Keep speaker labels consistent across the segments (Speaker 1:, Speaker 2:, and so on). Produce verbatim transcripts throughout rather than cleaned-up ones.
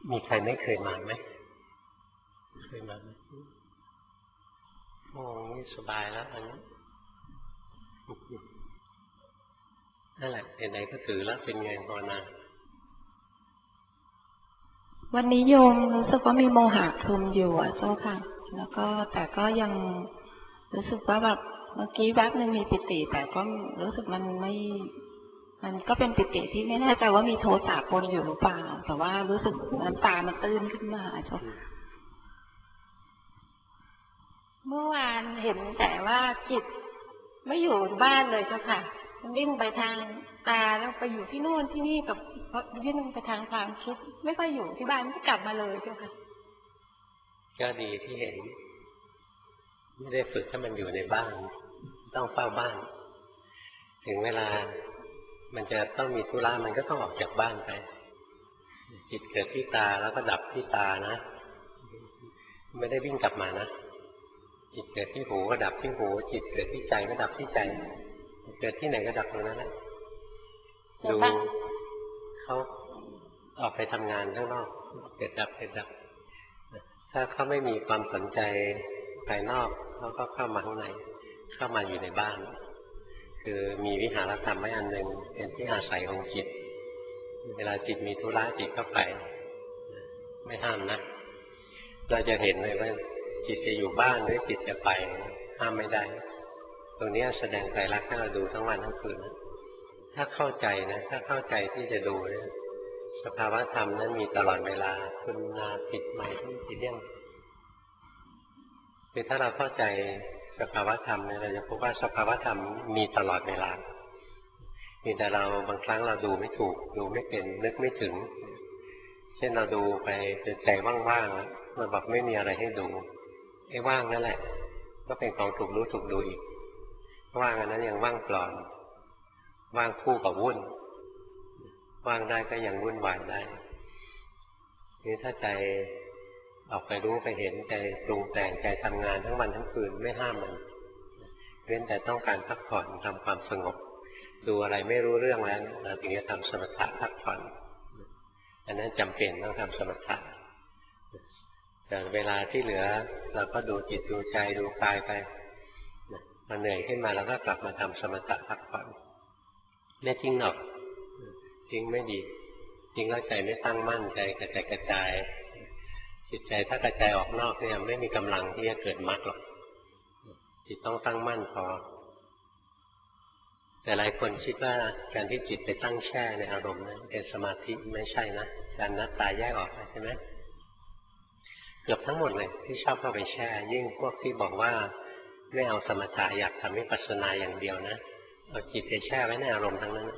Speaker 1: มีใครไม่เคยมาไหมเคยมาไหมโอ้ยสบายแล้วอันนี้นั่นแหละไหนๆก็ถือแล้วเป็นไงภาวนา
Speaker 2: วันนี้โยมรู้สึกว่ามีโมหะคลุมอยู่อ่ะเจ้าค่ะแล้วก็แต่ก็ยังรู้สึกว่าแบบเมื่อกี้แวบนึงมีปิติแต่ก็รู้สึกมันไม่มันก็เป็นปิติที่ไม่แน่ใจว่ามีโทสะปนอยู่หรือเปล่าแต่ว่ารู้สึกน้ำตามันตื้นขึ้นมาเจ้าเมื่อวานเห็นแต่ว่าจิตไม่อยู่บ้านเลยเจ้าค่ะมันวิ่งไปทางตาแล้วไปอยู่ที่โน่นที่นี่กับวิ่งไปทางความคิดไม่ค่อยอยู่ที่บ้านก็กลับมาเลยเจ้าค่ะ
Speaker 1: ก็ดีที่เห็นไม่ได้ฝึกให้มันอยู่ในบ้านต้องเฝ้าบ้านถึงเวลามันจะต้องมีธุระมันก็ต้องออกจากบ้านไปจิตเกิดที่ตาแล้วก็ดับที่ตานะไม่ได้วิ่งกลับมานะจิตเกิดที่หูก็ดับที่หูจิตเกิดที่ใจก็ดับที่ใจเกิดที่ไหนก็ดับตรงนั้นแหละดูเขาออกไปทำงานข้างนอกเกิดดับเกิดดับถ้าเขาไม่มีความสนใจภายนอกเขาก็เข้ามาข้างในเข้ามาอยู่ในบ้านคือมีวิหารธรรมไว้อันหนึ่งเป็นที่อาศัยของจิตเวลาจิตมีธุระจิตก็ไปไม่ห้ามนะเราจะเห็นเลยว่าจิตจะอยู่บ้านหรือจิตจะไปห้ามไม่ได้ตรงนี้แสดงไตรลักษณ์ให้เราดูทั้งวันทั้งคืนถ้าเข้าใจนะถ้าเข้าใจที่จะดูเนี่ยสภาวะธรรมนั้นมีตลอดเวลาคุณนาผิดใหม่ที่ผิดเรื่องคือถ้าเราเข้าใจสภาวะธรรมเนี่ยเราจะพบว่าสภาวะธรรมมีตลอดเวลามีแต่เราบางครั้งเราดูไม่ถูกดูไม่เป็นนึกไม่ถึงเช่นเราดูไปจนใจว่างๆแล้วมันบอกไม่มีอะไรให้ดูไอ้ว่างนั่นแหละก็เป็นของถูกรู้ถูกดูอีกว่างอันนั้นยังว่างปลอมว่างคู่กับวุ่นว่างได้ก็ยังวุ่นวายได้นี่ถ้าใจออกไปรู้ไปเห็นใจปรุงแต่งใจทำงานทั้งวันทั้งคืนไม่ห้ามมันเว้นแต่ต้องการพักผ่อนทำความสงบดูอะไรไม่รู้เรื่องแล้วเราถึงจะทำสมถะพักผ่อนอันนั้นจำเป็นต้องทำสมถะแต่เวลาที่เหลือเราก็ดูจิตดูใจดูกายไปพอเหนื่อยขึ้นมาเราก็กลับมาทำสมถะพักผ่อนไม่ทิ้งหรอกทิ้งไม่ดีทิ้งแล้วใจไม่ตั้งมั่นใจกระจายกระจายจิตใจถ้ากระจายออกนอกเนี่ยไม่มีกำลังที่จะเกิดมรรคหรอกจิตต้องตั้งมั่นพอแต่หลายคนคิดว่าการที่จิตไปตั้งแช่ในอารมณ์นั้นเป็นสมาธิไม่ใช่นะการนับตาแยกออกใช่ไหมเกือบทั้งหมดเลยที่ชอบเข้าไปแช่ยิ่งพวกที่บอกว่าไม่เอาสมถะอยากทำวิปัสสนาอย่างเดียวนะเอาจิตไปแช่ไว้ในอารมณ์ทั้งนั้น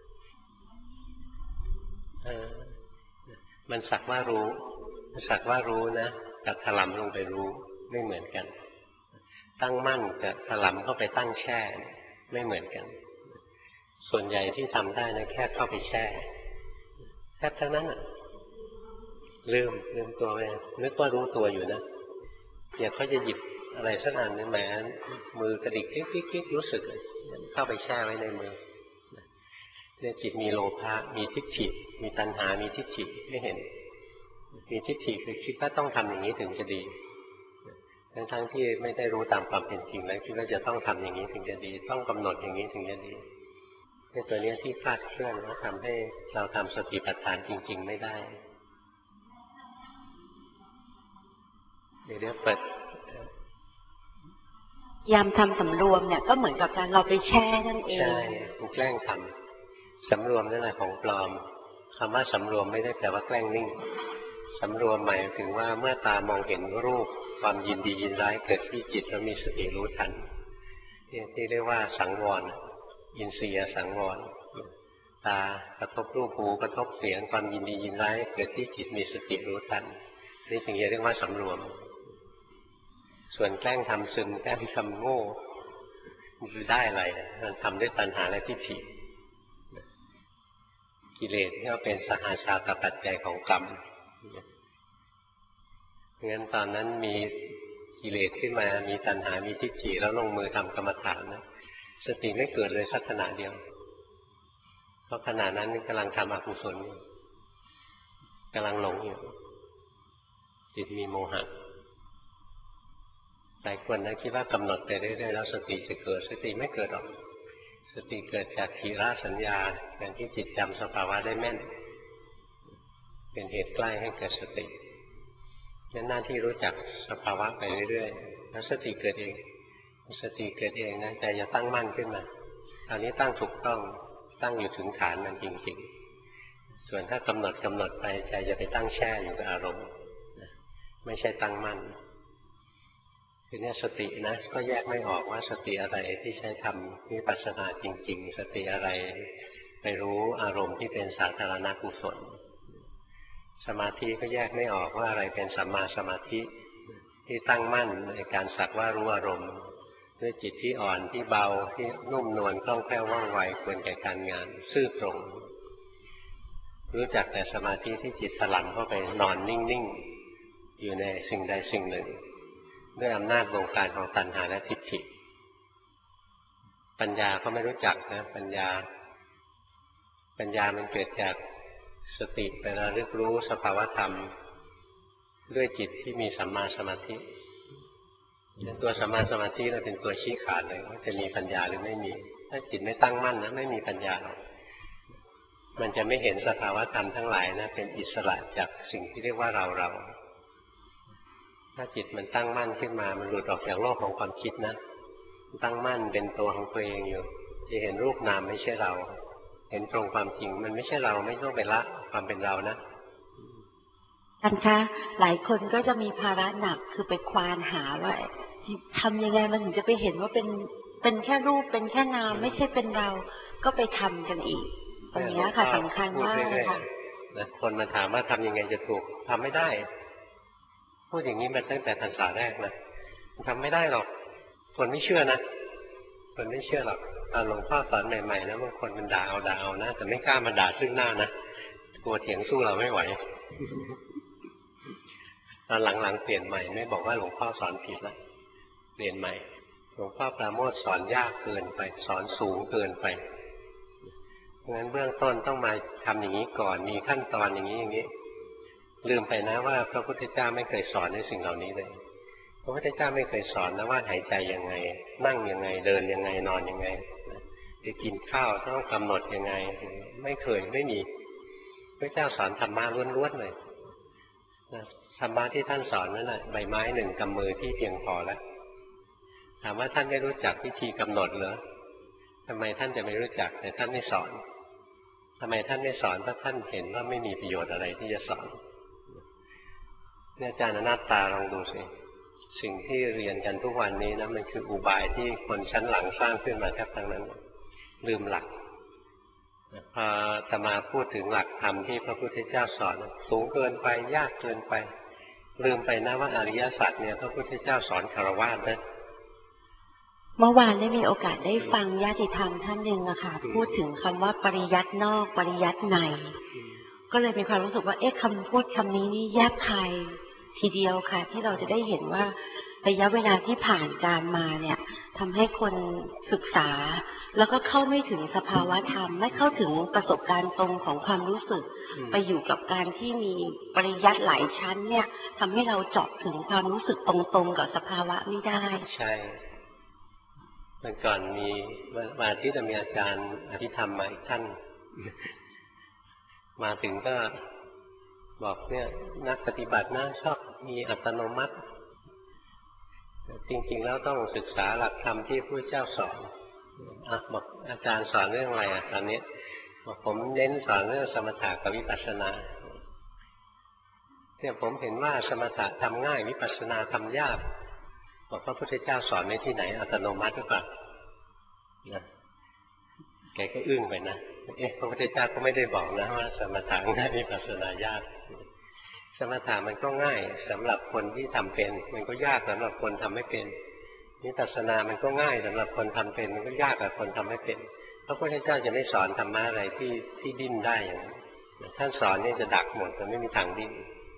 Speaker 1: เออมันสักว่ารู้สักว่ารู้นะกับถลำลงไปรู้ไม่เหมือนกันตั้งมั่นกับถลำเข้าไปตั้งแช่ไม่เหมือนกันส่วนใหญ่ที่ทำได้นะแค่เข้าไปแช่แค่เท่านั้นอ่ะลืมลืมตัวไปนึกว่ารู้ตัวอยู่นะอย่าเขาจะหยิบอะไรสักอันนึงแหมมือกระดิกคลิกๆรู้สึกเลยเข้าไปแช่ไว้ในมือเนี่ยจิตมีโลภะมีทิฏฐิมีตัณหามีทิฏฐิไม่เห็นมีทิฏฐิคือคิดว่าต้องทำอย่างนี้ถึงจะดีทั้งทั้งที่ไม่ได้รู้ตามความเป็นจริงแล้วคิดว่าจะต้องทำอย่างนี้ถึงจะดีต้องกำหนดอย่างนี้ถึงจะดีเนี่ยตัวนี้ที่คลาดเคลื่อนแล้วทำให้เราทำสติปัฏฐานจริงๆไม่ได้เดี๋ยวเดี๋ยวเปิด
Speaker 2: ยามทำสำรวมเนี่ยก็เหมือนกับการเราไปแช่นั่นเอง
Speaker 1: ใช่แกล้งทำสำรวมนั่นแหละของปลอมคำว่าสำรวมไม่ได้แปลว่าแกล้งนิ่งสำรวมหมายถึงว่าเมื่อตามองเห็นรูปความยินดียินร้ายเกิดที่จิตแล้วมีสติรู้ทันที่เรียกว่าสังวรอินทรียสังวรตากระทบรูปหูกระทบเสียงความยินดียินร้ายเกิดที่จิตมีสติรู้ทันนี่ถึงจะเรียกว่าสำรวมส่วนแกล้งทำซึมแกล้งทำโง่มันได้อะไรมันทำด้วยตัณหาและทิฏฐิกิเลสที่เป็นสหาชาตปัจจัยของกรรมงั้นตอนนั้นมีกิเลสขึ้นมามีตัณหามีทิฏฐิแล้วลงมือทำกรรมฐานนะสติไม่เกิดเลยสักขณะเดียวเพราะขณะนั้นกำลังทำอกุศลกำลังหลงอยู่จิตมีโมหะหลายคนนะคิดว่ากำหนดไปเรื่อยๆแล้วสติจะเกิดสติไม่เกิดหรอกสติเกิดจากทีละสัญญาการที่จิตจำสภาวะได้แม่นเป็นเหตุใกล้ให้เกิดสตินั่นหน้าที่รู้จักสภาวะไปเรื่อยๆแล้วสติเกิดเองสติเกิดเองนะใจจะตั้งมั่นขึ้นมาตอนนี้ตั้งถูกต้องตั้งอยู่ถึงฐานมันจริงๆส่วนถ้ากำหนดกำหนดไปใจจะไปตั้งแช่อยู่กับอารมณ์ไม่ใช่ตั้งมั่นทีนี้สตินะก็แยกไม่ออกว่าสติอะไรที่ใช้ทำวิปัสสนาจริงๆสติอะไรไปรู้อารมณ์ที่เป็นสาธารณกุศลสมาธิก็แยกไม่ออกว่าอะไรเป็นสัมมาสมาธิที่ตั้งมั่นในการสักว่ารู้อารมณ์ด้วยจิตที่อ่อนที่เบาที่นุ่มนวลคล่องแคล่วว่องไวควรแก่การงานซื่อตรงรู้จักแต่สมาธิที่จิตถลำเข้าไปนอนนิ่งๆอยู่ในสิ่งใดสิ่งหนึ่งด้วยอำนาจวงการของตัณหาและทิฏฐิปัญญาก็ไม่รู้จักนะปัญญาปัญญามันเกิดจากสติไประลึกรู้สภาวธรรมด้วยจิตที่มีสัมมาสมาธิตัวสัมมาสมาธิเราเป็นตัวชี้ขาดเลยว่าจะมีปัญญาหรือไม่มีถ้าจิตไม่ตั้งมั่นนะไม่มีปัญญาหรอกมันจะไม่เห็นสภาวธรรมทั้งหลายนะเป็นอิสระจากสิ่งที่เรียกว่าเราเราถ้าจิตมันตั้งมั่นขึ้นมามันหลุดออกจากโลกของความคิดนะตั้งมั่นเป็นตัวของตัวเองอยู่จะเห็นรูปนามไม่ใช่เราเห็นตรงความจริงมันไม่ใช่เราไม่ต้องไปละความเป็นเรานะ
Speaker 3: ท่านคะหลายคนก็จะมีภาระหนักคือไปควานหาว่าทำยังไงมันถึงจะไปเห็นว่าเป็นเป็นแค่รูปเป็นแค่นามไม่ใช่เป็นเราก็ไปทำกันอีกตรงนี้ค่ะสำคัญมากค่ะ
Speaker 1: คนมาถามว่าทำยังไงจะถูกทำไม่ได้พูดอย่างนี้มาตั้งแต่ภาษาแรกนะทำไม่ได้หรอกคนไม่เชื่อนะคนไม่เชื่อหรอกตอนหลวงพ่อสอนใหม่ๆนะบางคนมันด่าเอาด่าเอานะแต่ไม่กล้ามาด่าซึ่งหน้านะกลัวเถียงสู้เราไม่ไหวตอนหลังๆเปลี่ยนใหม่ไม่บอกว่าหลวงพ่อสอนผิดแล้วเปลี่ยนใหม่หลวงพ่อปราโมทย์สอนยากเกินไปสอนสูงเกินไปเพราะฉะนั้นเบื้องต้นต้องมาทำอย่างนี้ก่อนมีขั้นตอนอย่างนี้อย่างนี้ลืมไปนะว่าพระพุทธเจ้าไม่เคยสอนในสิ่งเหล่านี้เลยพระพุทธเจ้าไม่เคยสอนนะว่าหายใจยังไงนั่งยังไงเดินยังไงนอนยังไงจะกินข้าวต้องกำหนดยังไงไม่เคยไม่มีพระเจ้าสอนธรรมะล้วนๆเลยธรรมะที่ท่านสอนนั่นแหละใบไม้หนึ่งกำมือที่เพียงพอแล้วถามว่าท่านไม่รู้จักวิธีกำหนดเหรอทำไมท่านจะไม่รู้จักแต่ท่านไม่สอนทำไมท่านไม่สอนเพราะท่านเห็นว่าไม่มีประโยชน์อะไรที่จะสอนเนี่ยอาจารย์อนัตตาลองดูสิสิ่งที่เรียนกันทุกวันนี้นะมันคืออุบายที่คนชั้นหลังสร้างขึ้นมาแทบทั้งนั้นลืมหลักพออาตมาพูดถึงหลักธรรมที่พระพุทธเจ้าสอนสูงเกินไปยากเกินไปลืมไปนะว่าอริยสัจเนี่ยพระพุทธเจ้าสอนคฤหัสถ์นะ
Speaker 3: เมื่อวานได้มีโอกาสได้ฟังญาติธรรมท่านหนึ่งอะค่ะพูดถึงคำว่าปริยัตินอกปริยัติในก็เลยมีความรู้สึกว่าเอ๊ะคำพูดคำนี้นี่แยบคายทีเดียวค่ะที่เราจะได้เห็นว่าระยะเวลาที่ผ่านการมาเนี่ยทำให้คนศึกษาแล้วก็เข้าไม่ถึงสภาวะธรรมไม่เข้าถึงประสบการณ์ตรงของความรู้สึกไปอยู่กับการที่มีปริยัติหลายชั้นเนี่ยทำให้เราเจาะถึงความรู้สึกตรงๆกับสภาวะไม่ได้
Speaker 1: ใช่เมื่อก่อนมีมาที่จะมีอาจารย์อภิธรรมมาอีกท่านมาถึงก็บอกเนี่ยนักปฏิบัตินะชอบมีอัตโนมัติจริงๆแล้วต้องศึกษาหลักธรรมที่พระเจ้าสอนอ่ะบอกอาจารย์สอนเรื่องอะไรอ่ะตอนนี้บอกผมเน้นสอนเรื่องสมถะกับวิปัสสนาเนี่ยผมเห็นว่าสมถะทำง่ายวิปัสสนาทำยากบอกพระพุทธเจ้าสอนไว้ที่ไหนอัตโนมัติหรือเปล่านะแกก็อึ้งไปนะเอ๊ะพระพุทธเจ้าก็ไม่ได้บอกนะว่าสมถะง่ายวิปัสสนายากสมถะมันก็ง่ายสำหรับคนที่ทำเป็นมันก็ยากสำหรับคนทำไม่เป็นวิปัสสนามันก็ง่ายสำหรับคนทำเป็นมันก็ยากกับคนทำไม่เป็นพระพุทธเจ้าจะไม่สอนธรรมะอะไรที่ที่ดิ้นได้อย่างนั้นท่านสอนนี่จะดักหมดจะไม่มีทางดิ้น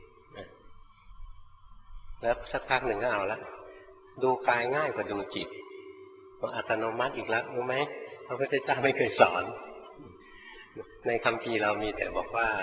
Speaker 1: แล้วสักพักหนึ่งก็เอาละดูกายง่ายกว่าดูจิตพออัตโนมัติอีกแล้วรู้ไหมพระพุทธเจ้าไม่เคยสอนในคัมภีร์เรามีแต่บอกว่า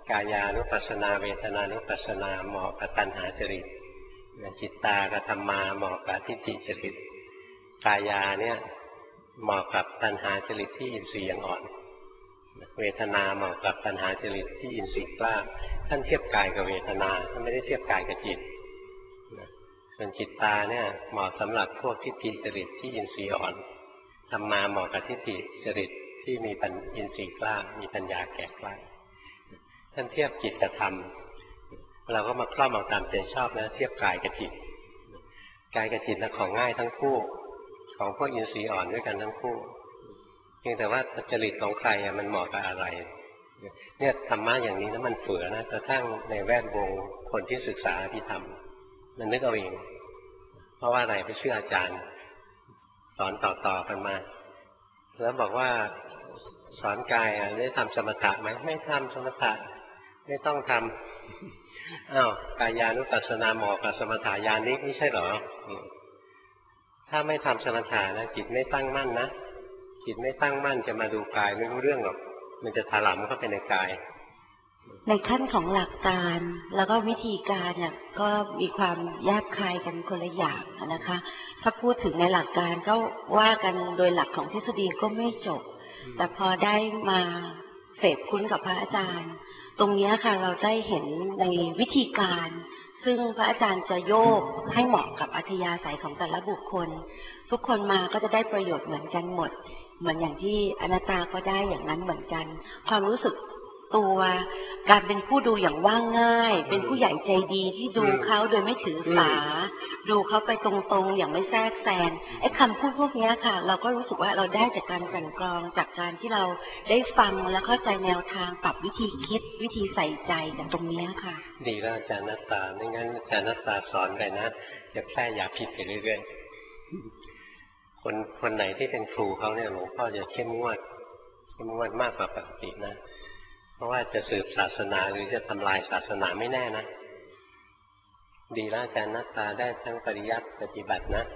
Speaker 1: กายานุปัสสนาเวทนานุปัสสนาเหมาะกับตัณหาจริตจิตตากับธรรมาเหมาะกับทิฏฐิจริตกายาเนี่ยเหมาะกับตัณหาจริตที่อินทรีย์ยังอ่อนเวทนาเหมาะกับตัณหาจริตที่อินทรีย์กล้าท่านเทียบกายกับเวทนาท่านไม่ได้เทียบกายกับจิตส่วนจิตตาเนี่ยเหมาะสำหรับพวกทิฏฐิจริตที่อินทรีย์อ่อนธรรมาเหมาะกับทิฏฐิจริตที่มีปัญอินทรีย์กล้ามีปัญญาแก่กล้าท่านเทียบจิตกับธรรมเราก็มาครอบเอาตามใจชอบนะเทียบกายกับจิตกายกับจิตนะของง่ายทั้งคู่ของพวกอินทรีย์อ่อนด้วยกันทั้งคู่เพียงแต่ว่าจริตของใครมันเหมาะกับอะไรเนี่ยธรรมะอย่างนี้นะมันเฟื่อนะกระทั่งในแวดวงคนที่ศึกษาอภิธรรมมันนึกเอาเองเพราะว่าอะไรไปเชื่ออาจารย์สอนต่อๆกันมาแล้วบอกว่าสอนกายได้ทำสมถะไหมไม่ทำสมถะไม่ต้องทำอ้าวกายานุปัสสนาเหมาะกับสมถะญาณิกไม่ใช่เหรอถ้าไม่ทำสมถะนะจิตไม่ตั้งมั่นนะจิตไม่ตั้งมั่นจะมาดูกายไม่รู้เรื่องหรอกมันจะถลำเข้าไปในกาย
Speaker 3: ในขั้นของหลักการแล้วก็วิธีการเนี่ยก็มีความแยบคายกันคนละอย่างนะคะถ้าพูดถึงในหลักการก็ว่ากันโดยหลักของทฤษฎีก็ไม่จบแต่พอได้มาเสพคุ้นกับพระอาจารย์ตรงนี้ค่ะเราได้เห็นในวิธีการซึ่งพระอาจารย์จะโยกให้เหมาะกับอัธยาศัยของแต่ละบุคคลทุกคนมาก็จะได้ประโยชน์เหมือนกันหมดเหมือนอย่างที่อนัตตาก็ได้อย่างนั้นเหมือนกันความรู้สึกตัวการเป็นผู้ดูอย่างว่าง่ายเป็นผู้ใหญ่ใจดีที่ดูเขาโดยไม่ถือสาดูเขาไปตรงๆอย่างไม่แทรกแซงไอ้คำพูดพวกนี้ค่ะเราก็รู้สึกว่าเราได้จากการกลั่นกรองจากการที่เราได้ฟังและเข้าใจแนวทางปรับวิธีคิดวิธีใส่ใจจากตรงนี้ค่ะ
Speaker 1: ดีแล้วอาจารย์นัตตาไม่งั้นอาจารย์นัตตาสอนไปนะจะแพร่ยาพิษไปเรื่อยๆคนคนไหนที่เป็นครูเขาเนี่ยหลวงพ่อจะเข้มงวดเข้มงวดมากกว่าปกตินะเพราะว่าจะสืบศาสนาหรือจะทำลายศาสนาไม่แน่นะดีแล้วอาจารย์นัตตาได้ทั้งปริยัติปฏิบัตินะ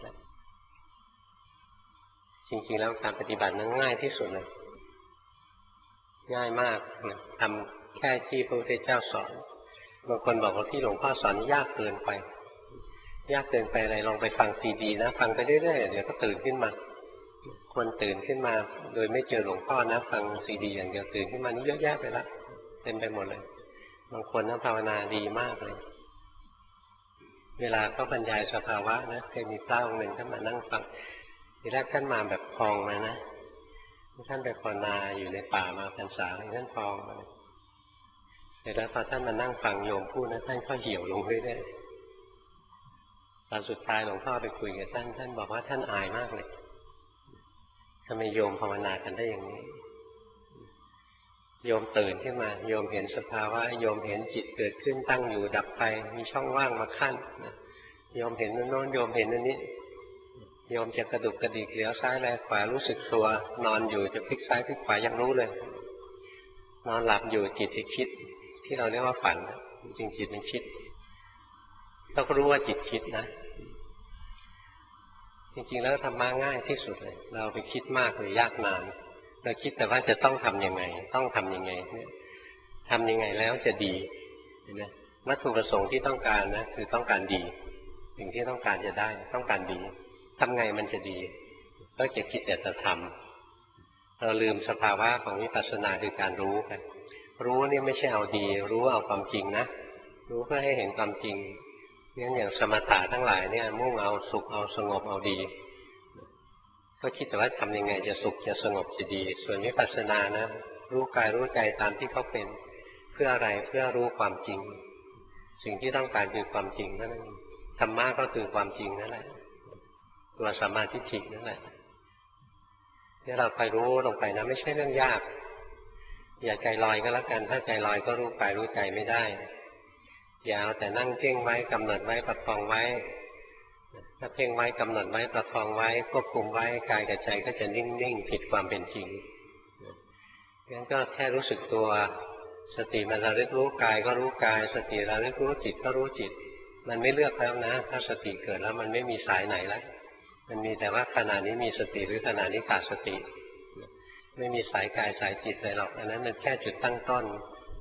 Speaker 1: จริงๆแล้วการปฏิบัตินั้นง่ายที่สุดเลยง่ายมากนะทำแค่ที่พระพุทธเจ้าสอนบางคนบอกว่าที่หลวงพ่อสอนยากเกินไปยากเกินไปอะไรลองไปฟังซีดีนะฟังไปเรื่อยๆเดี๋ยวก็ตื่นขึ้นมาคนตื่นขึ้นมาโดยไม่เจอหลวงพ่อนะฟังซีดีอย่างเดียวตื่นขึ้นมานี่เยอะแยะไปละเต็มไปหมดเลยบางคนนะภาวนาดีมากเลยเวลาเขาบรรยายสภาวะนะเคยมีพระองค์หนึ่งท่านมานั่งฟังทีแรกท่านมาแบบพองมานะท่านไปภาวนาอยู่ในป่ามาพรรษาท่านพองมาแต่แล้วพอท่านมานั่งฟังโยมพูดนะท่านก็เหี่ยวลงเรื่อยๆตอนสุดท้ายหลวงพ่อไปคุยกับท่านท่านบอกว่าท่านอายมากเลยทำไมโยมภาวนากันได้อย่างนี้โยมตื่นขึ้นมาโยมเห็นสภาวะโยมเห็นจิตเกิดขึ้นตั้งอยู่ดับไปมีช่องว่างมาขั้นโยมเห็นโน้นโยมเห็นอันนี้โยมจะกระดุกกระดิกเหลียวซ้ายแลขวารู้สึกตัวนอนอยู่จะพลิกซ้ายพลิกขวายังรู้เลยนอนหลับอยู่จิตที่คิดที่เราเรียกว่าฝันจริงจิตมันคิดต้องรู้ว่าจิตคิดนะจริงๆแล้วธรรมะง่ายที่สุดเลยเราไปคิดมากหรือยากนานเราคิดแต่ว่าจะต้องทำยังไงต้องทำยังไงเนี่ยทำยังไงแล้วจะดีเห็นไหมวัตถุประสงค์ที่ต้องการนะคือต้องการดีสิ่งที่ต้องการจะได้ต้องการดีทำไงมันจะดีก็จะคิดแต่จะทำเราลืมสภาวะของวิปัสสนาคือการรู้กันรู้นี่ไม่ใช่เอาดีรู้เอาความจริงนะรู้เพื่อให้เห็นความจริงงั้นอย่างสมถะทั้งหลายเนี่ยมุ่งเอาสุขเอาสงบเอาดีก็คิดแต่ว่าทำยังไงจะสุขจะสงบจะดีส่วนวิปัสสนานะรู้กายรู้ใจตามที่เขาเป็นเพื่ออะไรเพื่อรู้ความจริงสิ่งที่ต้องการคือความจริงนั่นเองธรรมะก็คือความจริงนั่นแหละตัวสัมมาทิฏฐินั่นแหละนี่เราไปรู้ลงไปนะไม่ใช่เรื่องยากอย่าใจลอยก็แล้วกันถ้าใจลอยก็รู้กายรู้ใจไม่ได้อย่าเอาแต่นั่งเพ่งไว้กำหนดไว้ประคองไว้ถ้าเพ่งไว้กำหนดไว้ประคองไว้ควบคุมไว้กายกับใจก็จะนิ่งๆผิดความเป็นจริงงั้นก็แค่รู้สึกตัวสติมันระลึกรู้กายก็รู้กายสติระลึกรู้จิตก็รู้จิตมันไม่เลือกแล้วนะถ้าสติเกิดแล้วมันไม่มีสายไหนแล้วมันมีแต่ว่าขณะนี้มีสติหรือขณะนี้ขาดสติไม่มีสายกายสายจิตเลยหรอกอันนั้นมันแค่จุดตั้งต้น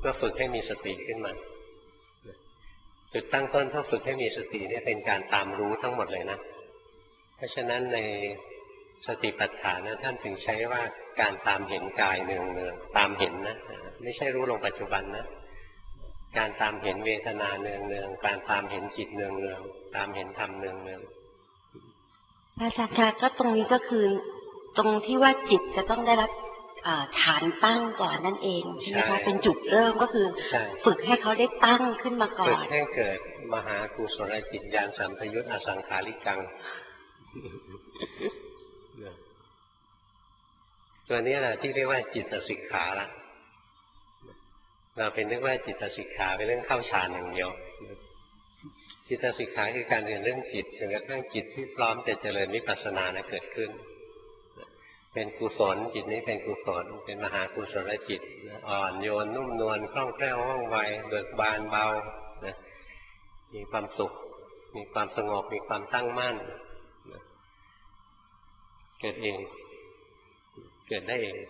Speaker 1: พื่อฝึกให้มีสติขึ้นมาจุดตั้งต้นเพื่อฝึกให้มีสติเนี่ยเป็นการตามรู้ทั้งหมดเลยนะเพราะฉะนั้นในสติปัฏฐานนะท่านถึงใช้ว่าการตามเห็นกายเนืองเนืองตามเห็นนะไม่ใช่รู้ลงปัจจุบันนะการตามเห็นเวทนาเนืองเนืองการตามเห็นจิตเนืองเนืองตามเห็นธรรมเนืองเนือง
Speaker 3: พระอาจารย์คะก็ตรงนี้ก็คือตรงที่ว่าจิตจะต้องได้รับฐานตั้งก่อนนั่นเองใช่ไหมคะเป็นจุดเริ่มก็คือฝึกให้เขาได้ตั้งขึ้นมาก่อนฝึก
Speaker 1: ให้เกิดมหากุศลจิตญาณสัมปยุตอสังขาริกังตัวนี้แหละที่เรียกว่าจิตสิกขาละเราเป็นนึกว่าจิตสิกขาเป็นเรื่องเข้าฌานอย่างเดียวจิตสิกขาคือการเรียนเรื่องจิตจนกระทั่งจิตที่พร้อมจะเจริญวิปัสสนาเกิดขึ้นเป็นกุศลจิตนี้เป็นกุศลเป็นมหากุศลจิตอ่อนโยนนุ่มนวลคล่องแคล่วว่องไวเบิกบานเบามีความสุขมีความสงบมีความตั้งมั่นเกิดเองเกิดได้เอง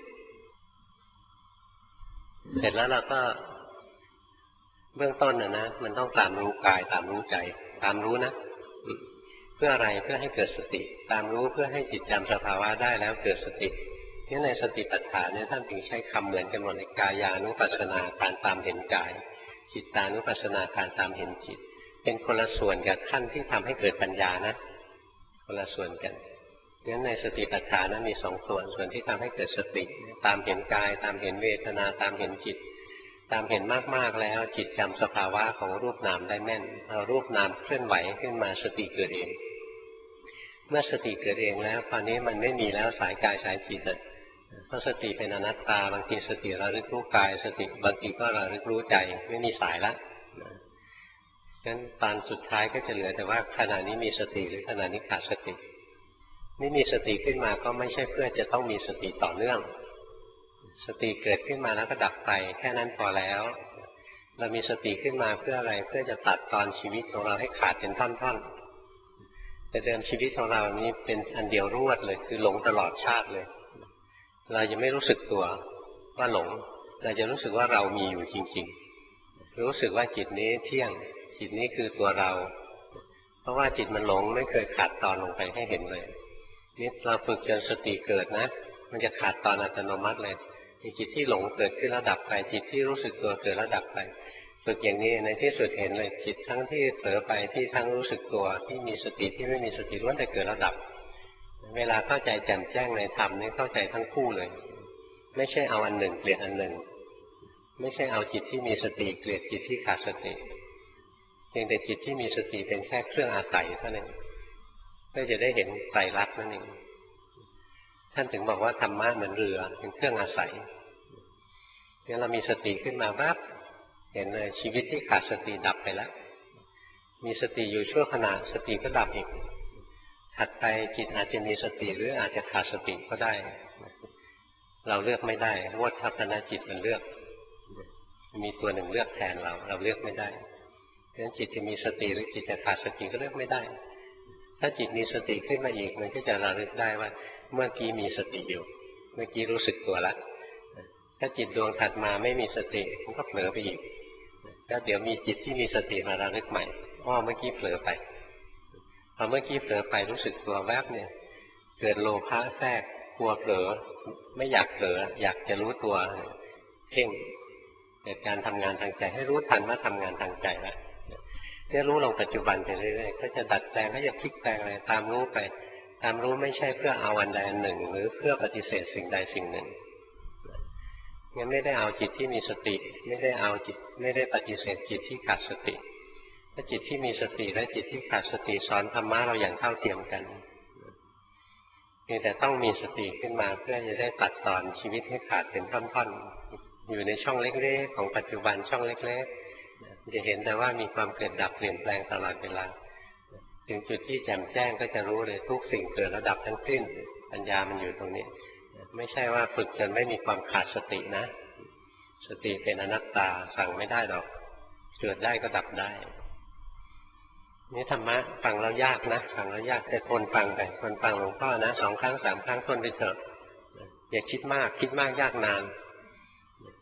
Speaker 1: เสร็จแล้วเราก็เบื้องต้นน่ะนะมันต้องตามรู้กายตามรู้ใจตามรู้นะเพื่ออะไรเพื่อให้เกิดสติตามรู้เพื่อให้จิตจำสภาวะได้แล้วเกิดสตินี่ในสติปัฏฐานเนี่ยท่านถึงใช้คำเหมือนกันหมดในกายานุปัสสนาการตามเห็นกายจิตตานุปัสสนาการตามเห็นจิตเป็นคนละส่วนกับขั้นที่ทำให้เกิดปัญญานะคนละส่วนกันงั้นในสติปัฏฐานนั้นมีสองส่วนส่วนที่ทำให้เกิดสติตามเห็นกายตามเห็นเวทนาตามเห็นจิตตามเห็นมากๆแล้วจิตจำสภาวะของรูปนามได้แม่นพอรูปนามเคลื่อนไหวขึ้นมาสติเกิดเองเมื่อสติเกิดเองแล้วตอนนี้มันไม่มีแล้วสายกายสายจิตเพราะสติเป็นอนัตตาบางทีสติระลึกรู้กายสติบางทีก็ระลึกรู้ใจไม่มีสายละงั้นตอนสุดท้ายก็จะเหลือแต่ว่าขณะนี้มีสติหรือขณะนี้ขาดสตินี่มีสติขึ้นมาก็ไม่ใช่เพื่อจะต้องมีสติต่อเนื่องสติเกิดขึ้นมาแล้วก็ดับไปแค่นั้นพอแล้วเรามีสติขึ้นมาเพื่ออะไรเพื่อจะตัดตอนชีวิตของเราให้ขาดเป็นท่อนๆแต่เดิมชีวิตของเรานี้เป็นอันเดียวรวดเลยคือหลงตลอดชาติเลยเราจะไม่รู้สึกตัวว่าหลงเราจะรู้สึกว่าเรามีอยู่จริงๆรู้สึกว่าจิตนี้เที่ยงจิตนี้คือตัวเราเพราะว่าจิตมันหลงไม่เคยขาดตอนลงไปให้เห็นเลยนี่เราฝึกจนสติเกิดนะมันจะขาดตอนอัตโนมัติเลยจิตที่หลงเกิดขึ้นแล้วดับไปจิตที่รู้สึกตัวเกิดแล้วดับไปฝึกอย่างนี้ในที่สุดเห็นเลยจิตทั้งที่เผลอไปที่ทั้งรู้สึกตัวที่มีสติที่ไม่มีสติล้วนแต่เกิดแล้วดับเวลาเข้าใจแจ่มแจ้งในธรรมนี่เข้าใจทั้งคู่เลยไม่ใช่เอาอันหนึ่งเกลียดอันหนึ่งไม่ใช่เอาจิตที่มีสติเกลียดจิตที่ขาดสติเพียงแต่จิตที่มีสติเป็นแค่เครื่องอาศัยเท่านั้นเพื่อจะได้เห็นไตรลักษณ์นั่นเองท่านถึงบอกว่าธรรมะเหมือนเรือเป็นเครื่องอาศัยเนี่ยเรามีสติขึ้นมาปั๊บเห็นเลยชีวิตที่ขาดสติดับไปแล้วมีสติอยู่ชั่วขณะสติก็ดับอีกถัดไปจิตอาจจะมีสติหรืออาจจะขาดสติก็ได้เราเลือกไม่ได้เพราะว่าทัศนจิตมันเลือกมีตัวหนึ่งเลือกแทนเราเราเลือกไม่ได้เพราะฉะนั้นจิตจะมีสติหรือจิตจะขาดสติก็เลือกไม่ได้ถ้าจิตมีสติขึ้นมาอีกมันก็จะระลึกได้ว่าเมื่อกี้มีสติอยู่เมื่อกี้รู้สึกตัวแล้วถ้าจิตดวงถัดมาไม่มีสติมันก็เผลอไปอีกแล้วเดี๋ยวมีจิตที่มีสติมาระลึกใหม่อ้อเมื่อกี้เผลอไปพอเมื่อกี้เผลอไปรู้สึกตัวแวบเนี่ยเกิดโลภะแทรกกลัวเผลอไม่อยากเผลออยากจะรู้ตัวเพ่งเกิดการทำงานทางใจให้รู้ทันว่าทำงานทางใจแล้วเนี่ยรู้ลงปัจจุบันไปเรื่อยๆก็จะดัดแปลงก็จะพลิกแปลงอะไรตามรู้ไปตามรู้ไม่ใช่เพื่อเอาอันใดอันหนึ่งหรือเพื่อปฏิเสธสิ่งใดสิ่งหนึ่งงั้นไม่ได้เอาจิตที่มีสติไม่ได้เอาจิตไม่ได้ปฏิเสธจิตที่ขาดสติถ้าจิตที่มีสติและจิตที่ขาดสติสอนธรรมะเราอย่างเท่าเทียมกันเพียงแต่ต้องมีสติขึ้นมาเพื่อจะได้ตัดตอนชีวิตให้ขาดเป็นท่อนๆอยู่ในช่องเล็กๆของปัจจุบันช่องเล็กๆจะเห็นแต่ว่ามีความเกิดดับเปลี่ยนแปลงตลอดเวลาถึงจุดที่แจ่มแจ้งก็จะรู้เลยทุกสิ่งเกิดระดับทั้งสิ้นปัญญามันอยู่ตรงนี้ไม่ใช่ว่าฝึกจนไม่มีความขาดสตินะสติเป็นอนัตตาสั่งไม่ได้หรอกเกิดได้ก็ดับได้นี่ธรรมะฟังแล้วยากนะฟังแล้วยากแต่คนฟังไปคนฟังหลวงพ่อนะสองครั้งสามครั้งทนไปเถอะอย่าคิดมากคิดมากยากนาน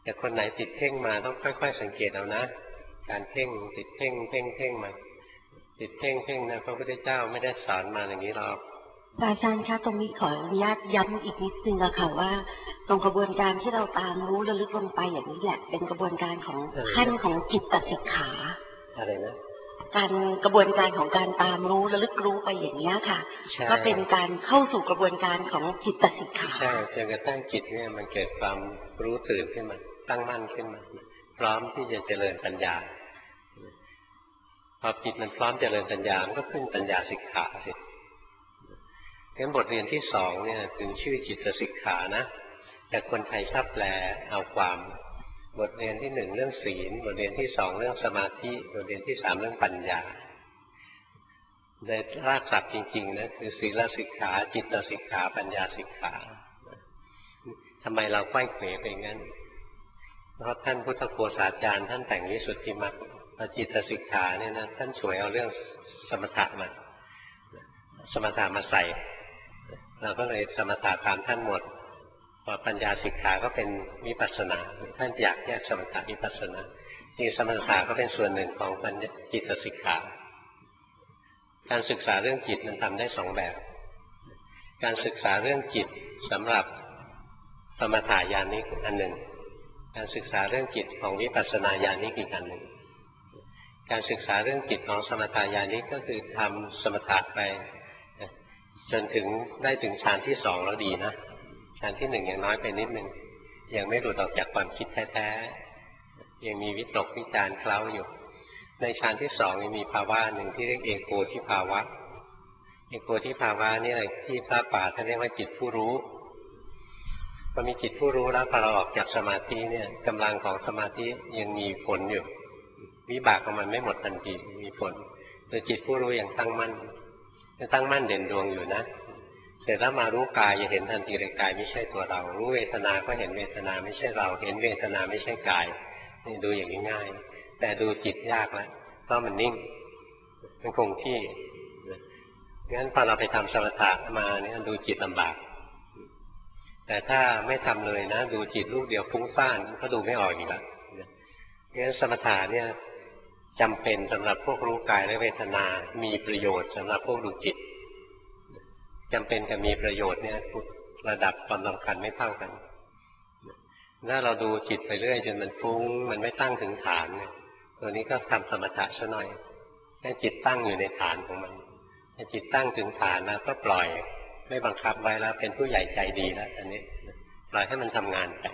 Speaker 1: แต่คนไหนติดเพ่งมาต้องค่อยๆสังเกตเอานะการเพ่งติดเพ่งเพ่งเพ่งมาติดเพ่งเพ่งนะพระพุทธเจ้าไม่ได้สอนมาอย่างนี้หรอก
Speaker 3: อาจารย์คะตรงนี้ขออนุญาตย้ำอีกนิดนึงอะค่ะว่าตรงกระบวนการที่เราตามรู้ระลึกลงไปอย่างนี้แหละเป็นกระบวนการของขั้นของจิตตสิกขา
Speaker 1: อะไรนะ
Speaker 3: การกระบวนการของการตามรู้ระลึกรู้ไปอย่างนี้ค่ะก็เป็นการเข้าสู่กระบวนการของจิตตสิกขา
Speaker 1: ใช่จนกระทั่งจิตเนี่ยมันเกิดความรู้ตื่นขึ้นมาตั้งมั่นขึ้นมาพร้อมที่จะเจริญปัญญาพอจิตมันพร้อมเจริญปัญญามันก็ขึ้นปัญญาสิกขาสิงั้นบทเรียนที่สองเนี่ยถึงชื่อจิตสิกขานะแต่คนไทยชอบแปลเอาความบทเรียนที่หนึ่งเรื่องศีลบทเรียนที่สองเรื่องสมาธิบทเรียนที่สามเรื่องปัญญาในรากศัพท์จริงๆนะคือศีลสิกขาจิตสิกขาปัญญาสิกขาทำไมเราไขว้เขวไปงั้นเพราะท่านพุทธโฆษาจารย์ท่านแต่งวิสุทธิมรรคจิตสิกขาเนี่ยนะท่านสวยเอาเรื่องสมถะมาสมถะมาใส่เราก็เลยสมถะตามท่านหมดพอปัญญาสิกขาก็เป็นวิปัสสนาท่านอยากแยกสมถะวิปัสสนาจริงสมถะก็เป็นส่วนหนึ่งของปัญญาจิตสิกขาการศึกษาเรื่องจิตมันทำได้สองแบบการศึกษาเรื่องจิตสำหรับสมถะญาณิกอันหนึ่งการศึกษาเรื่องจิตของวิปัสสนาญาณิกอีกอันหนึ่งการศึกษาเรื่องจิตของสมถะญาณิกก็คือทำสมถะไปจนถึงได้ถึงฌานที่สองแล้วดีนะฌานที่หนึ่งยังน้อยไปนิดนึงยังไม่หลุดออกจากความคิดแท้ๆยังมีวิตกวิจารเคล้าอยู่ในฌานที่สองยังมีภาวะหนึ่งที่เรียกเอโกทิภาวะเอโกทิภาวะนี่แหละที่พระป่าท่านเรียกว่าจิตผู้รู้พอมีจิตผู้รู้แล้วพอเราออกจากสมาธิเนี่ยกำลังของสมาธิยังมีผลอยู่วิบากของมันไม่หมดทันทีมีผลแต่จิตผู้รู้ยังตั้งมั่นยังตั้งมั่นเด่นดวงอยู่นะเสร็จแล้วมารู้กายจะเห็นทันทีเลยกายไม่ใช่ตัวเรารู้เวทนาก็เห็นเวทนาไม่ใช่เราเห็นเวทนาไม่ใช่กายนี่ดูอย่างนี้ง่ายแต่ดูจิตยากแล้วเพราะมันนิ่งมันคงที่งั้นพอเราไปทำสมถะมาเนี่ยดูจิตลำบากแต่ถ้าไม่ทำเลยนะดูจิตลูกเดียวฟุ้งซ่านก็ดูไม่ออกอีกแล้วงั้นสมถะเนี่ยจำเป็นสำหรับพวกรู้กายและเวทนามีประโยชน์สำหรับพวกดูจิตจำเป็นกับมีประโยชน์เนี่ยระดับความสำคัญไม่เท่ากันถ้าเราดูจิตไปเรื่อยจนมันฟุ้งมันไม่ตั้งถึงฐานเนี่ยตัวนี้ก็ทำสมถะซะหน่อยให้จิตตั้งอยู่ในฐานของมันให้จิตตั้งถึงฐานแล้วก็ปล่อยไม่บังคับไว้แล้วเป็นผู้ใหญ่ใจดีแล้วอันนี้ปล่อยให้มันทำงานไป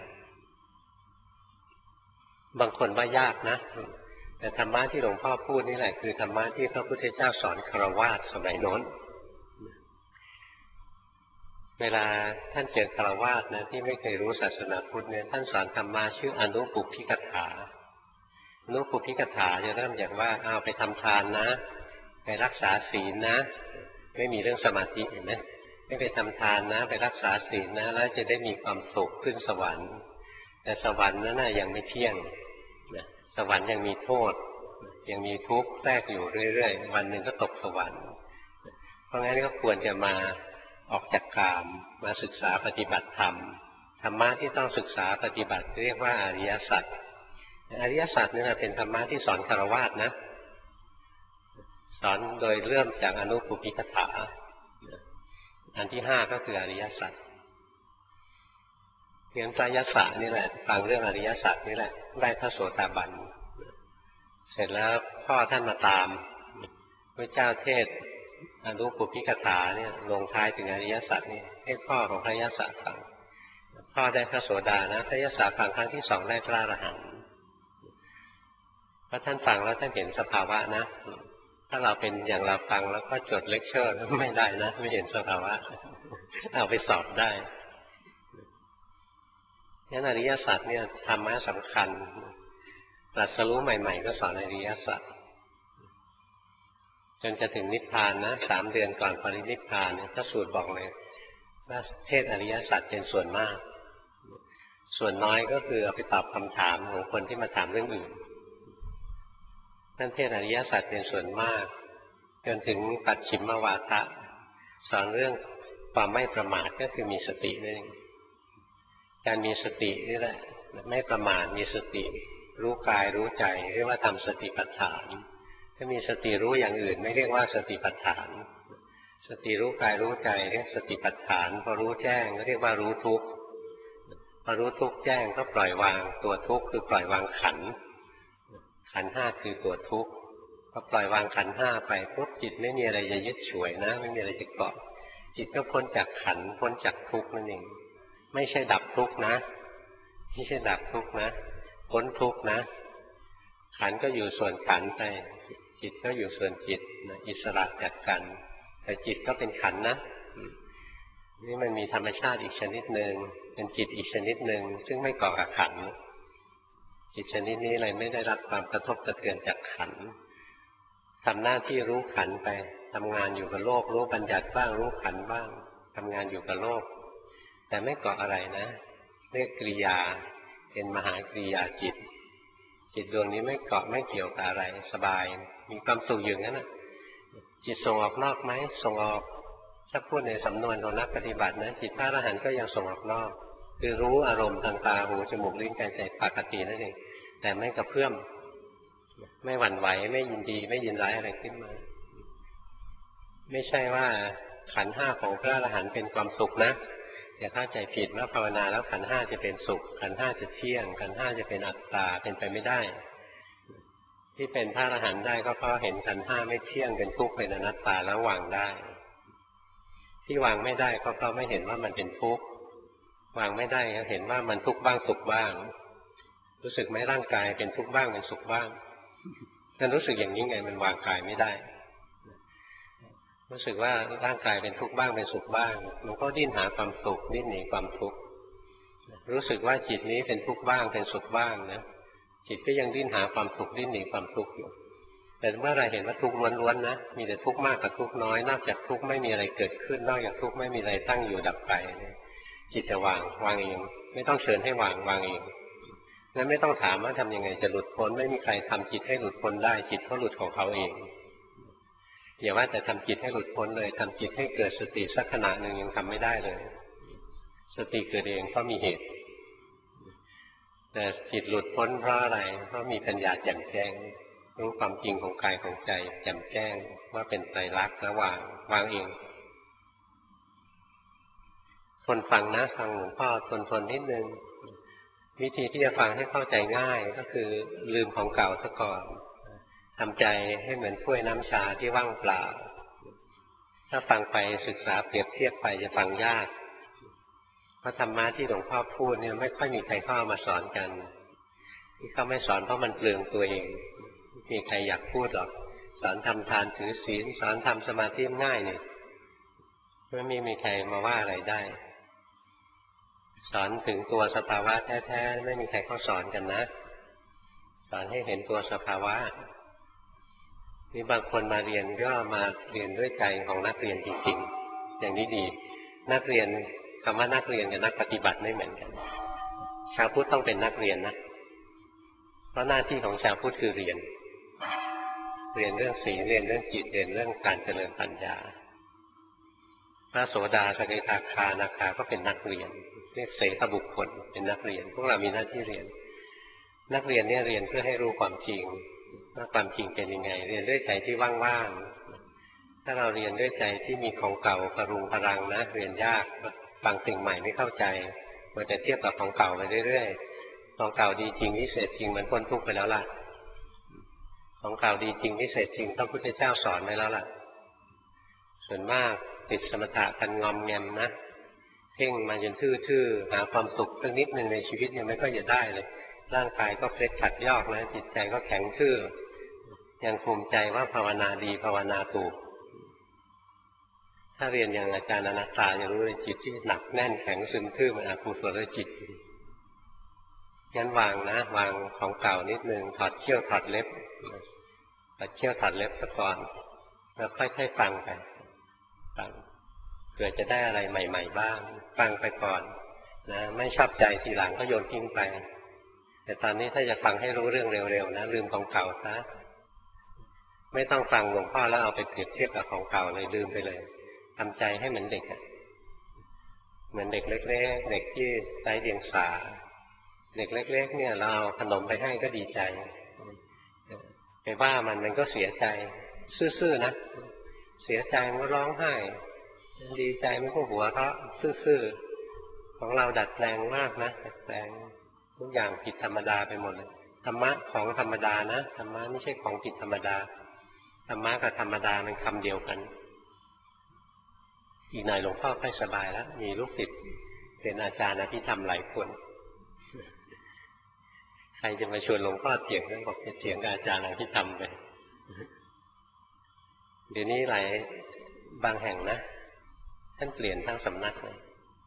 Speaker 1: บางคนว่ายากนะแต่ธรรมะที่หลวงพ่อพูดนี่แหละคือธรรมะที่พระพุทธเจ้าสอนฆราวาสสมัยโน้นเวลาท่านเจอฆราวาสนะที่ไม่เคยรู้ศาสนาพุทธเนี่ยท่านสอนธรรมะชื่ออนุปุพพิกถาอนุปุพพิกถาจะเริ่มจากว่าเอาไปทำทานนะไปรักษาศีลนะไม่มีเรื่องสมาธิเห็นไหมไม่ไปทำทานนะไปรักษาศีลนะแล้วจะได้มีความสุขขึ้นสวรรค์แต่สวรรค์นั้นน่ะยังไม่เที่ยงสวรรค์ยังมีโทษยังมีทุกข์แทรกอยู่เรื่อยๆวันหนึ่งก็ตกสวรรค์เพราะงั้นก็ควรจะมาออกจากกามมาศึกษาปฏิบัติธรรมธรรมะที่ต้องศึกษาปฏิบัติเรียกว่าอริยสัจอริยสัจนี่เป็นธรรมะที่สอนฆราวาสนะสอนโดยเริ่มจากอนุปุพพิกถาอันที่ห้าก็คืออริยสัจเรียนไตรยสัจนี่แหละฟังเรื่องอริยสัจนี่แหละได้พระโสดาบันเสร็จแล้วพ่อท่านมาตามพระเจ้าเทศอนุปุพพิกถาเนี่ยลงท้ายถึงอริยสัจนี่ให้พ่อของพระยศฟังพ่อได้พระโสดานะพระยศฟังครั้งที่สองได้พระอรหันต์พอท่านฟังแล้วท่านเห็นสภาวะนะถ้าเราเป็นอย่างเราฟังแล้วก็จดเลคเชอร์ไม่ได้นะไม่เห็นสภาวะเอาไปสอบได้งั้นอริยสัจเนี่ยธรรมะสำคัญตรัสรู้ใหม่ๆก็สอนอริยสัจจนจะถึงนิพพานนะสามเดือนก่อนปรินิพพานเนี่ยพระสูตรบอกเลยว่าเทศอริยสัจเป็นส่วนมากส่วนน้อยก็คือเอาไปตอบคำถามของคนที่มาถามเรื่องอื่นท่านเทศอริยสัจเป็นส่วนมากจนถึงปัจฉิมวาทะสอนเรื่องความไม่ประมาทก็คือมีสตินั่นเองการมีสตินี่แหละไม่ประมาทมีสติรู้กายรู้ใจเรียกว่าทำสติปัฏฐานถ้ามีสติรู้อย่างอื่นไม่เรียกว่าสติปัฏฐานสติรู้กายรู้ใจเรียกสติปัฏฐานพอรู้แจ้งก็เรียกว่ารู้ทุกข์พอรู้ทุกข์แจ้งก็ปล่อยวางตัวทุกข์คือปล่อยวางขันธ์ขันธ์ห้าคือตัวทุกข์พอปล่อยวางขันธ์ห้าไปปุ๊บจิตไม่มีอะไรจะยึดฉวยนะไม่มีอะไรจะเกาะจิตก็พ้นจากขันธ์พ้นจากทุกข์นั่นเองไม่ใช่ดับทุกข์นะไม่ใช่ดับทุกข์นะพ้นทุกข์นะขันธ์ก็อยู่ส่วนขันธ์ไปจิตก็อยู่ส่วนจิตนะอิสระจากกันแต่จิตก็เป็นขันธ์นะนี่มันมีธรรมชาติอีกชนิดหนึ่งเป็นจิตอีกชนิดหนึ่งซึ่งไม่เกาะกับขันธ์จิตชนิดนี้เลยไม่ได้รับความกระทบกระเทือนจากขันธ์ทำหน้าที่รู้ขันธ์ไปทำงานอยู่กับโลกรู้บัญญัติบ้างรู้ขันธ์บ้างทำงานอยู่กับโลกแต่ไม่เกาะอะไรนะเรียกกิริยาเป็นมหากริยาจิตจิตดวงนี้ไม่เกาะไม่เกี่ยวกับอะไรสบายมีความสุขอยู่งั้นนะจิตส่งออกนอกไหมส่งออกถ้าพูดในสำนวนของนักปฏิบัตินะจิตพระอรหันต์ก็ยังส่งออกนอกคือรู้อารมณ์ทางตาหูจมูกลิ้นกายใจปกตินั่นเองแต่ไม่กระเพื่อมไม่หวั่นไหวไม่ยินดีไม่ยินร้ายอะไรขึ้นมาไม่ใช่ว่าขันธ์ห้าของพระอรหันต์เป็นความสุขนะอย่าเข้าใจผิดว่าภาวนาแล้วขันธ์ห้าจะเป็นสุขขันธ์ห้าจะเที่ยงขันธ์ห้าจะเป็นอัตตาเป็นไปไม่ได้ที่เป็นพระอรหันต์ได้ก็เพราะเห็นขันธ์ห้าไม่เที่ยงเป็นทุกข์เป็นอนัตตาแล้ววางได้ที่วางไม่ได้ก็เพราะไม่เห็นว่ามันเป็นทุกข์วางไม่ได้เห็นว่ามันทุกข์บ้างสุขบ้างรู้สึกไหมร่างกายเป็นทุกข์บ้างเป็นสุขบ้างถ้ารู้สึกอย่างนี้ไงมันวางกายไม่ได้รู้สึกว่าร่างกายเป็นทุกข์บ้างเป็นสุขบ้างมันก็ดิ้นหาความสุขดิ้นหนีความทุกข์รู้สึกว่าจิตนี้เป็นทุกข์บ้างเป็นสุขบ้างนะจิตก็ยังดิ้นหาความสุขดิ้นหนีความทุกข์อยู่แต่เมื่อไรเห็นว่าทุกข์ล้วนๆนะมีแต่ทุกข์มากกับทุกข์น้อยนอกจากทุกข์ไม่มีอะไรเกิดขึ้นนอกจากทุกข์ไม่มีอะไรตั้งอยู่ดับไปจิตจะวางวางเองไม่ต้องเชิญให้วางวางเองนั้นไม่ต้องถามว่าทำยังไงจะหลุดพ้นไม่มีใครทำจิตให้หลุดพ้นได้จิตเขาหลุดของเขาเองอย่าว่าแต่ทำจิตให้หลุดพ้นเลยทำจิตให้เกิดสติสักขณะหนึ่งยังทำไม่ได้เลยสติเกิดเองเพราะมีเหตุแต่จิตหลุดพ้นเพราะอะไรเพราะมีปัญญาแจ่มแจ้งรู้ความจริงของกายของใจแจ่มแจ้งว่าเป็นไตรลักษณ์แล้ววางวางเองทนฟังนะฟังหลวงพ่อทนทนนิดนึงวิธีที่จะฟังให้เข้าใจง่ายก็คือลืมของเก่าซะก่อนทำใจให้เหมือนถ้วยน้ำชาที่ว่างเปล่าถ้าฟังไปศึกษาเปรียบเทียบไปจะฟังยากเพราะธรรมะที่หลวงพ่อพูดเนี่ยไม่ค่อยมีใครเข้ามาสอนกันที่เขาไม่สอนเพราะมันเปลืองตัวเองไม่มีใครอยากพูดหรอกสอนทำทานถือศีลสอนทำสมาธิง่ายเนี่ยไม่มีมีใครมาว่าอะไรได้สอนถึงตัวสภาวะแท้ๆไม่มีใครเขาสอนกันนะสอนให้เห็นตัวสภาวะนี่บางคนมาเรียนก็มาเรียนด้วยใจของนักเรียนจริงๆอย่างนี้ดีนักเรียนคำว่านักเรียนกับนักปฏิบัติไม่เหมือนกันชาวพุทธต้องเป็นนักเรียนนะเพราะหน้าที่ของชาวพุทธคือเรียนเรียนเรื่องศีลเรียนเรื่องจิตเรียนเรื่องการเจริญปัญญาพระโสดาสกิทาคานาคาก็เป็นนักเรียนเรียกเสขบุคคลเป็นนักเรียนพวกเรามีหน้าที่เรียนนักเรียนเนี่ยเรียนเพื่อให้รู้ความจริงว่าความจริงเป็นยังไงเรียนด้วยใจที่ว่างๆถ้าเราเรียนด้วยใจที่มีของเก่าพรุงพรังนะเรียนยากฟังสิ่งใหม่ไม่เข้าใจมันจะเทียบกับของเก่าไปเรื่อยๆของเก่าดีจริงวิเศษจริงมันพ้นทุกข์ไปแล้วล่ะของเก่าดีจริงวิเศษจริงพระพุทธเจ้าสอนไว้แล้วล่ะส่วนมากติดสมถะกันงอมแงมนะเพ่งมาจนทื่อๆหาความสุขสักนิดหนึ่งในชีวิตยังไม่ค่อยจะได้เลยร่างกายก็เคล็ดขัดยอกนะจิตใจก็แข็งทื่อยังภูมิใจว่าภาวนาดีภาวนาถูกถ้าเรียนอย่างอาจารย์อนัตตาจะรู้เลยจิตที่หนักแน่นแข็งซึมทื่อมันอกุศลจิตงั้นวางนะวางของเก่านิดนึงถอดเขี้ยวถอดเล็บถอดเขี้ยวถอดเล็บซะก่อนแล้วค่อยๆฟังไปฟังเผื่อจะได้อะไรใหม่ๆบ้างฟังไปก่อนนะไม่ชอบใจทีหลังก็โยนทิ้งไปแต่ตอนนี้ถ้าจะฟังให้รู้เรื่องเร็วๆนะลืมของเก่าซะไม่ต้องฟังหลวงพ่อแล้วเอาไปเปรียบเทียบกับของเก่าเลยลืมไปเลยทำใจให้เหมือนเด็กเหมือนเด็กเล็กๆเด็กที่ไร้เดียงสาเด็กเล็กๆเนี่ยเราเอาขนมไปให้ก็ดีใจไปว่ามันมันก็เสียใจซื่อๆนะเสียใจมันก็ร้องไห้ดีใจมันก็หัวเราะซื่อๆของเราดัดแปลงมากนะดัดแปลงทุกอย่างผิดธรรมดาไปหมดเลยธรรมะของธรรมดานะธรรมะไม่ใช่ของผิดธรรมดาธรรมะกับธรรมดามันคำเดียวกันอีกหน่อยหลวงพ่อค่อยสบายแล้วมีลูกศิษย์เป็นอาจารย์อภิธรรมหลายคนใครจะมาชวนหลวงพ่อเถียงก็บอกจะเถียงกับอาจารย์อภิธรรมไปเดี๋ยวนี้หลายบางแห่งนะท่านเปลี่ยนทั้งสำนักเลย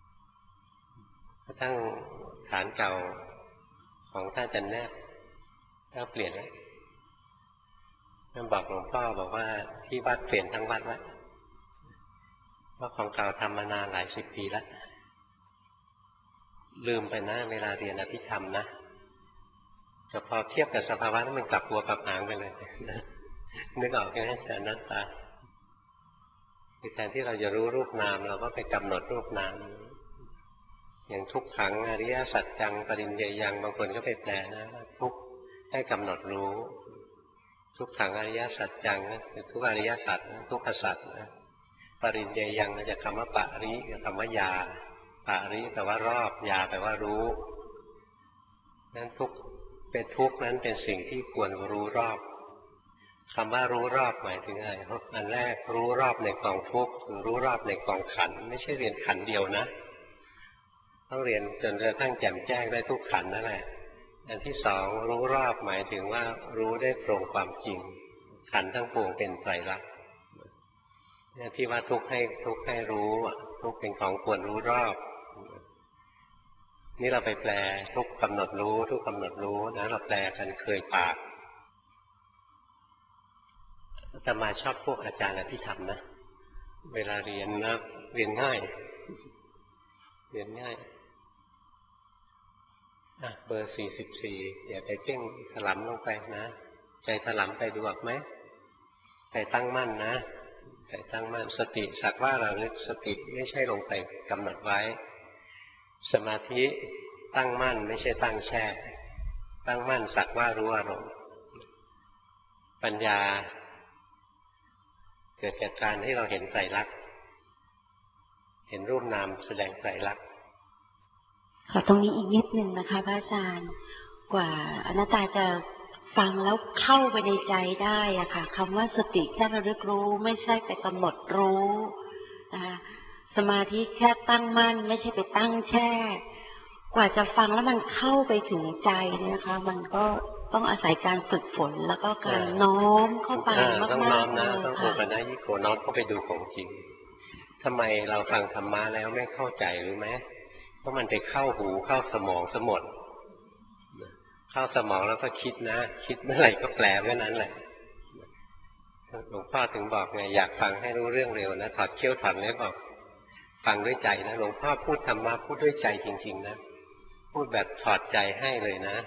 Speaker 1: ทั้งฐานเก่าของท่านจันแนบก็เปลี่ยนแล้วท่านบอกหลวงพ่อบอกว่าที่วัดเปลี่ยนทั้งวัดแล้วเพราะของเก่าทำมานานหลายสิบปีแล้วลืมไปนะเวลาเรียนอภิธรรมนะแต่พอเทียบกับสภาวะนั้นมันกลับหัวกลับหางไปเลยนึกออกไหมแต่นั้นตาแทนที่เราจะรู้รูปนามเราก็ไปกำหนดรูปนามอย่างทุกขังอริยสัจจังปริญญายังบางคนก็ไปแปลนะทุกให้กำหนดรู้ทุกขังอริยสัจจังคือทุกอริยสัจทุกขสัจนะปริญญายังจะคำว่าปะริกับคำว่ายาปะริแปลว่ารอบยาแปลว่ารู้นั้นทุกเป็นทุกนั้นเป็นสิ่งที่ควรรู้รอบคำว่ารู้รอบหมายถึงอะไรอันแรกรู้รอบในกองทุกข์คือรู้รอบในกองขันธ์ไม่ใช่เรียนขันธ์เดียวนะต้องเรียนจนกระทั่งแจ่มแจ้งได้ทุกขันธ์นั่นแหละอันที่สองรู้รอบหมายถึงว่ารู้ได้ตรงความจริงขันธ์ทั้งปวงเป็นไตรลักษณ์เนี่ยที่ว่าทุกข์ให้ทุกข์ให้รู้ทุกข์เป็นของควรรู้รอบนี่เราไปแปลทุกกำหนดรู้ทุกกำหนดรู้นะเราแปลกันเคยปากอาตมาชอบพวกอาจารย์อภิธรรมนะเวลาเรียนนะเรียนง่ายเรียนง่ายอ่ะเบอร์สี่สิบสี่อย่าไปเพ่งถลำลงไปนะใจถลำไปดูออกไหมใจตั้งมั่นนะใจตั้งมั่นสติสักว่าระลึกสติไม่ใช่ลงไปกำหนดไว้สมาธิตั้งมั่นไม่ใช่ตั้งแช่ตั้งมั่นสักว่ารู้อารมณ์ปัญญาเกิดจากการที่เราเห็นไตรลักษณ์เห็นรูปนามแสดงไตรลักษณ์
Speaker 3: ขอตรงนี้อีกนิดหนึ่งนะคะพระอาจารย์กว่าอนัตตาจะฟังแล้วเข้าไปในใจได้อะค่ะคำว่าสติแค่ระลึกรู้ไม่ใช่ไปกำหนดรู้นะคะสมาธิแค่ตั้งมั่นไม่ใช่ไปตั้งแช่กว่าจะฟังแล้วมันเข้าไปถึงใจเนี่ยนะคะมันก็ต้องอาศัยการฝึกฝนแล้วก็การน้อมเข้าไปมากๆต้องน้อมนะ
Speaker 1: ต้องโอปนัญิโกน้อมเข้าไปดูของจริงทำไมเราฟังธรรมะแล้วไม่เข้าใจรู้ไหมเพราะมันไปเข้าหูเข้าสมองสมดเข้าสมองแล้วก็คิดนะคิดเมื่อไหร่ก็แปลเมื่อนั้นแหละหลวงพ่อถึงบอกไงอยากฟังให้รู้เรื่องเร็วนะถอดเขี้ยวถอดเล็บบอกฟังด้วยใจนะหลวงพ่อพูดธรรมะพูดด้วยใจจริงๆนะพูดแบบถอดใจให้เลยนะ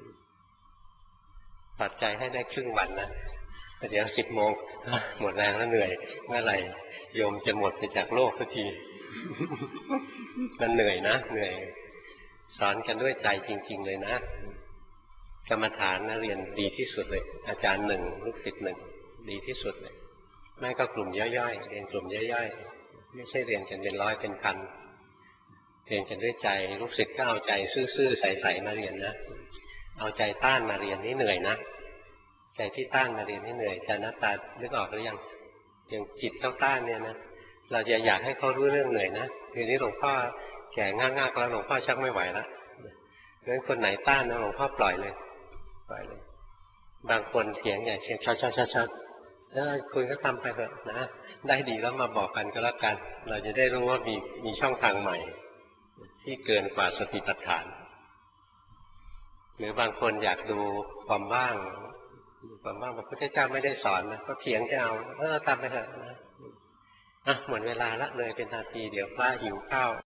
Speaker 1: ถอดใจให้ได้ครึ่งวันนะเดี๋ยวสิบโมงหมดแรงแล้วเหนื่อยเมื่อไหร่โยมจะหมดไปจากโลกสักทีมันเหนื่อยนะเหนื่อยสอนกันด้วยใจจริงๆเลยนะกรรมฐานนะเรียนดีที่สุดเลยอาจารย์หนึ่งลูกศิษย์หนึ่งดีที่สุดเลยไม่ก็กลุ่มย่อยๆเรียนกลุ่มย่อยๆไม่ใช่เรียนกันเป็นร้อยเป็นพันเรียนกันด้วยใจลูกศิษย์ก็เอาใจซื่อๆใสๆมาเรียนนะเอาใจต้านมาเรียนนี่เหนื่อยนะใจที่ต้านมาเรียนนี่เหนื่อยจะนับตานึกออกหรือยังอย่างจิตเข้าต้านเนี่ยนะเราจะอยากให้เขารู้เรื่องเหนื่อยนะทีนี้หลวงพ่อแก่ง่างๆแล้วหลวงพ่อชักไม่ไหวแล้วงั้นคนไหนต้านนะหลวงพ่อปล่อยเลยปล่อยเลยบางคนเถียงอย่างเช่นชัดๆๆเออคุณก็ทำไปเถอะนะได้ดีแล้วมาบอกกันก็แล้วกันเราจะได้รู้ว่ามีมีช่องทางใหม่ที่เกินกว่าสติปัฏฐานหรือบางคนอยากดูความว่างความว่างพระพุทธเจ้าไม่ได้สอนนะก็เถียงจะเอาเออทำไปเถอะนะอ่ะหมดเวลาละเลยเป็นนาทีเดี๋ยวพระหิวข้าว